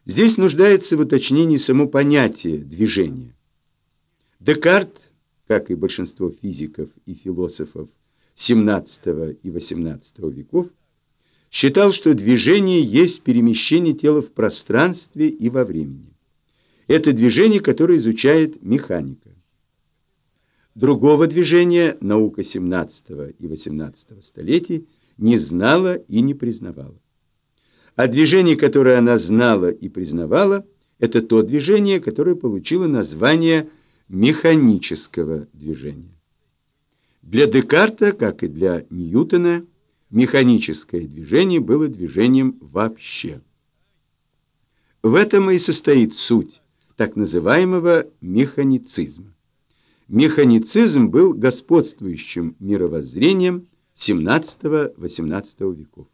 Здесь нуждается в уточнении само понятие движения. Декарт, как и большинство физиков и философов XVII и XVIII веков, считал, что движение есть перемещение тела в пространстве и во времени. Это движение, которое изучает механика. Другого движения наука XVII и XVIII столетий не знала и не признавала. А движение, которое она знала и признавала, это то движение, которое получило название механического движения. Для Декарта, как и для Ньютона, механическое движение было движением вообще. В этом и состоит суть так называемого механицизма. Механицизм был господствующим мировоззрением XVII-XVIII веков.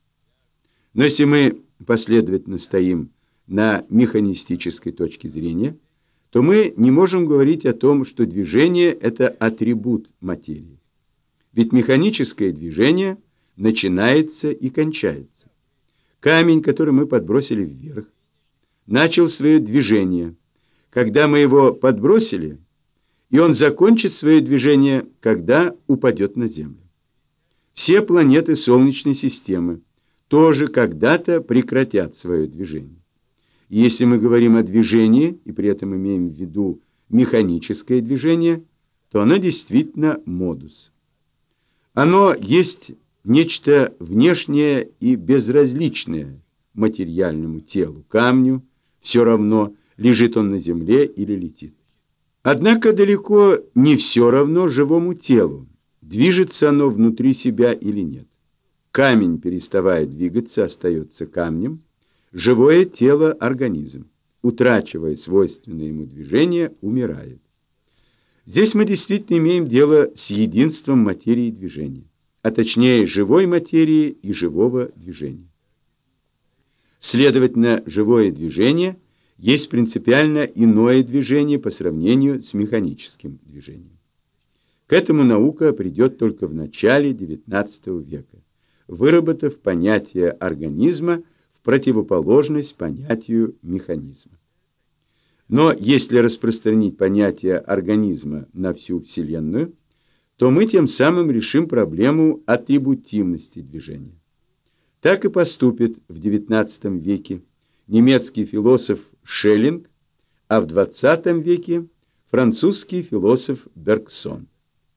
Но если мы последовательно стоим на механистической точке зрения, то мы не можем говорить о том, что движение – это атрибут материи. Ведь механическое движение начинается и кончается. Камень, который мы подбросили вверх, начал свое движение. Когда мы его подбросили, и он закончит свое движение, когда упадет на Землю. Все планеты Солнечной системы тоже когда-то прекратят свое движение. И если мы говорим о движении, и при этом имеем в виду механическое движение, то оно действительно модус. Оно есть нечто внешнее и безразличное материальному телу, камню, все равно, лежит он на земле или летит. Однако далеко не все равно живому телу, движется оно внутри себя или нет. Камень, переставая двигаться, остается камнем, живое тело – организм, утрачивая свойственное ему движение, умирает. Здесь мы действительно имеем дело с единством материи и движения, а точнее живой материи и живого движения. Следовательно, живое движение есть принципиально иное движение по сравнению с механическим движением. К этому наука придет только в начале XIX века, выработав понятие организма в противоположность понятию механизма. Но если распространить понятие организма на всю Вселенную, то мы тем самым решим проблему атрибутивности движения. Так и поступит в XIX веке немецкий философ Шеллинг, а в XX веке французский философ Бергсон.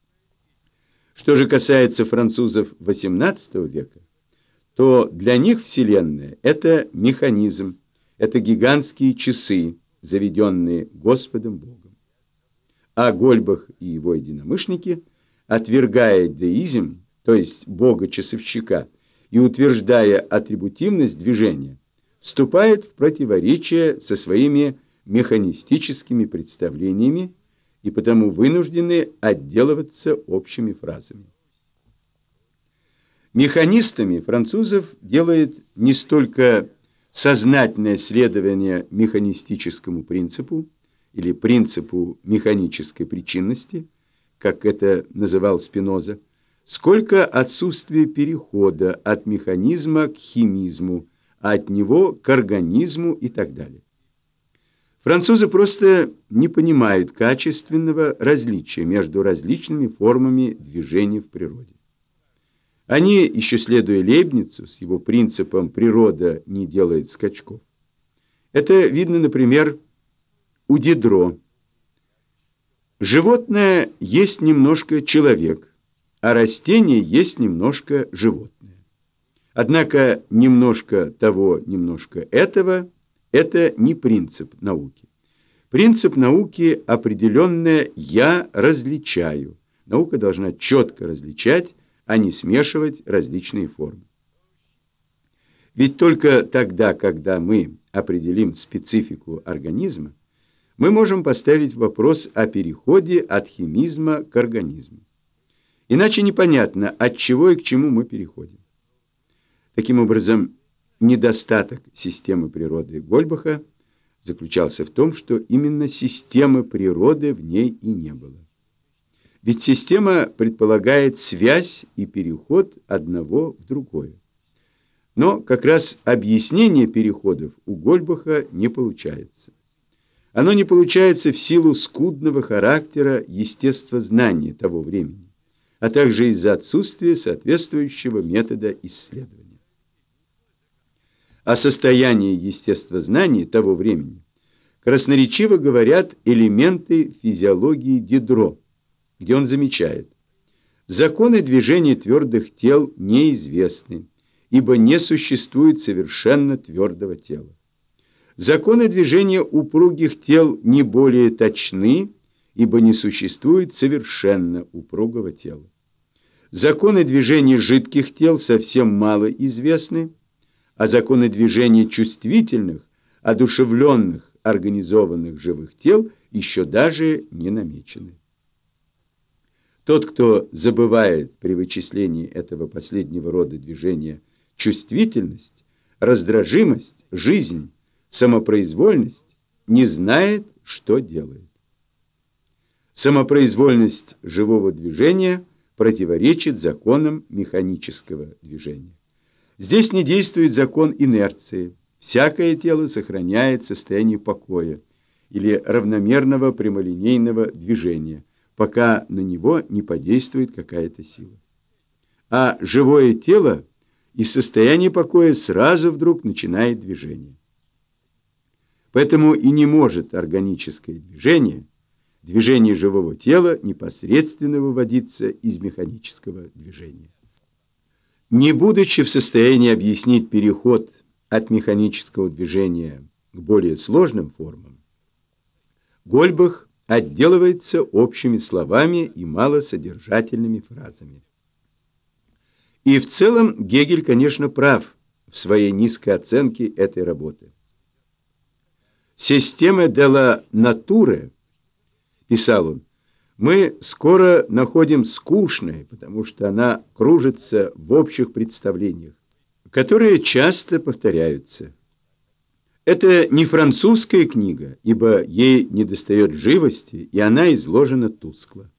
Что же касается французов XVIII века, то для них Вселенная – это механизм, это гигантские часы, заведенные Господом Богом. А Гольбах и его единомышленники, отвергая деизм, то есть Бога-часовщика, и утверждая атрибутивность движения, вступает в противоречие со своими механистическими представлениями и потому вынуждены отделываться общими фразами. Механистами французов делает не столько сознательное следование механистическому принципу или принципу механической причинности, как это называл Спиноза, сколько отсутствие перехода от механизма к химизму, а от него к организму и так далее. Французы просто не понимают качественного различия между различными формами движения в природе. Они, еще следуя Лейбницу с его принципом «природа не делает скачков», это видно, например, у Дидро. Животное есть немножко человек, а растение есть немножко животное. Однако немножко того, немножко этого – это не принцип науки. Принцип науки – определенное «я различаю». Наука должна четко различать, а не смешивать различные формы. Ведь только тогда, когда мы определим специфику организма, мы можем поставить вопрос о переходе от химизма к организму. Иначе непонятно, от чего и к чему мы переходим. Таким образом, недостаток системы природы Гольбаха заключался в том, что именно системы природы в ней и не было. Ведь система предполагает связь и переход одного в другое. Но как раз объяснение переходов у Гольбаха не получается. Оно не получается в силу скудного характера естествознания того времени, а также из-за отсутствия соответствующего метода исследования. О состоянии естествознания того времени красноречиво говорят элементы физиологии Дидро, где он замечает: законы движения твердых тел неизвестны, ибо не существует совершенно твердого тела. Законы движения упругих тел не более точны, ибо не существует совершенно упругого тела. Законы движения жидких тел совсем мало известны, а законы движения чувствительных, одушевленных, организованных живых тел еще даже не намечены. Тот, кто забывает при вычислении этого последнего рода движения чувствительность, раздражимость, жизнь, самопроизвольность, не знает, что делает. Самопроизвольность живого движения противоречит законам механического движения. Здесь не действует закон инерции. Всякое тело сохраняет состояние покоя или равномерного прямолинейного движения, пока на него не подействует какая-то сила. А живое тело из состояния покоя сразу вдруг начинает движение. Поэтому и не может органическое движение живого тела, непосредственно выводиться из механического движения. Не будучи в состоянии объяснить переход от механического движения к более сложным формам, Гольбах отделывается общими словами и малосодержательными фразами. И в целом Гегель, конечно, прав в своей низкой оценке этой работы. «Система della nature», писал он, мы скоро находим скучной, потому что она кружится в общих представлениях, которые часто повторяются. Это не французская книга, ибо ей недостает живости, и она изложена тускло.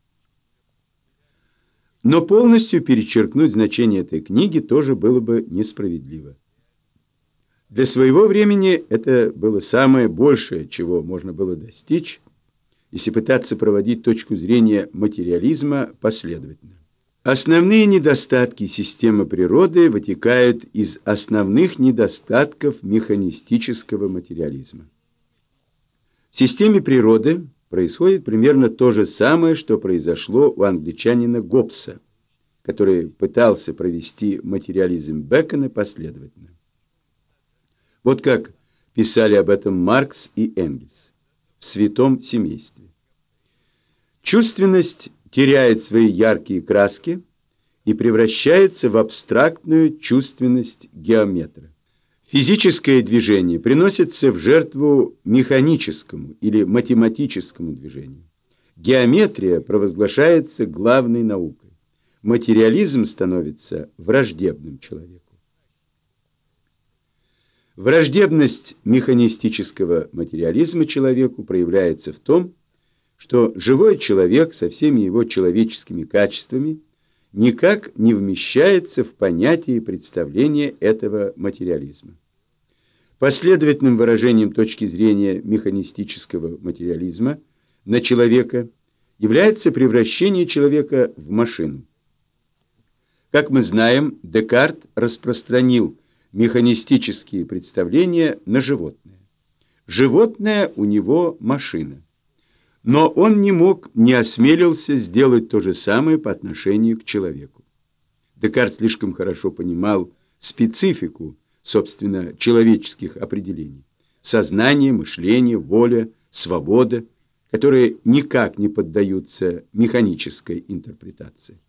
Но полностью перечеркнуть значение этой книги тоже было бы несправедливо. Для своего времени это было самое большее, чего можно было достичь, если пытаться проводить точку зрения материализма последовательно. Основные недостатки системы природы вытекают из основных недостатков механистического материализма. В системе природы происходит примерно то же самое, что произошло у англичанина Гоббса, который пытался провести материализм Бэкона последовательно. Вот как писали об этом Маркс и Энгельс в «Святом семействе». Чувственность теряет свои яркие краски и превращается в абстрактную чувственность геометра. Физическое движение приносится в жертву механическому или математическому движению. Геометрия провозглашается главной наукой. Материализм становится враждебным человеку. Враждебность механистического материализма человеку проявляется в том, что живой человек со всеми его человеческими качествами никак не вмещается в понятие и представление этого материализма. Последовательным выражением точки зрения механистического материализма на человека является превращение человека в машину. Как мы знаем, Декарт распространил механистические представления на животное. Животное у него машина. Но он не осмелился сделать то же самое по отношению к человеку. Декарт слишком хорошо понимал специфику, собственно, человеческих определений. Сознание, мышление, воля, свобода, которые никак не поддаются механической интерпретации.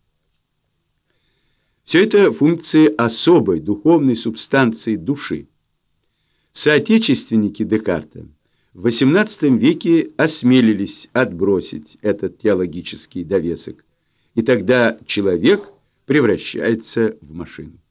Все это функции особой духовной субстанции души. Соотечественники Декарта в XVIII веке осмелились отбросить этот теологический довесок, и тогда человек превращается в машину.